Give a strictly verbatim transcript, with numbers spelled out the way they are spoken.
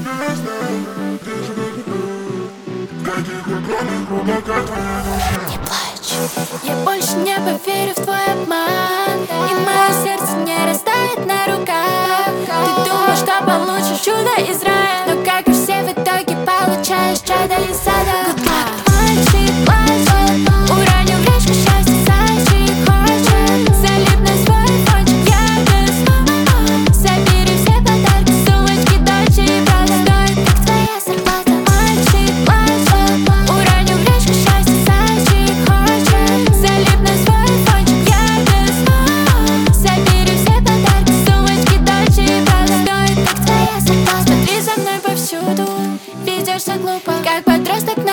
Не плачь, я больше не поверю в твой обман, и мое сердце не растает на руках. Ты думал, что получишь чудо из рая, но как и все в итоге получаешь чадо из сада. Good luck. Мальчик плачет, уронил в речку счастье, зайчик хочет залипнуть в свой фончик. Я без собери все подарки, сумочки, Дольче и Прада. Стоит как твоя зарплата. Мальчик плачет, уронил в речку счастье, зайчик хочет залипнуть в свой фончик. Я без собери все подарки, сумочки, Дольче и Прада. Стоит как твоя зарплата. Смотри за мной повсюду, ведешься глупо, как подросток.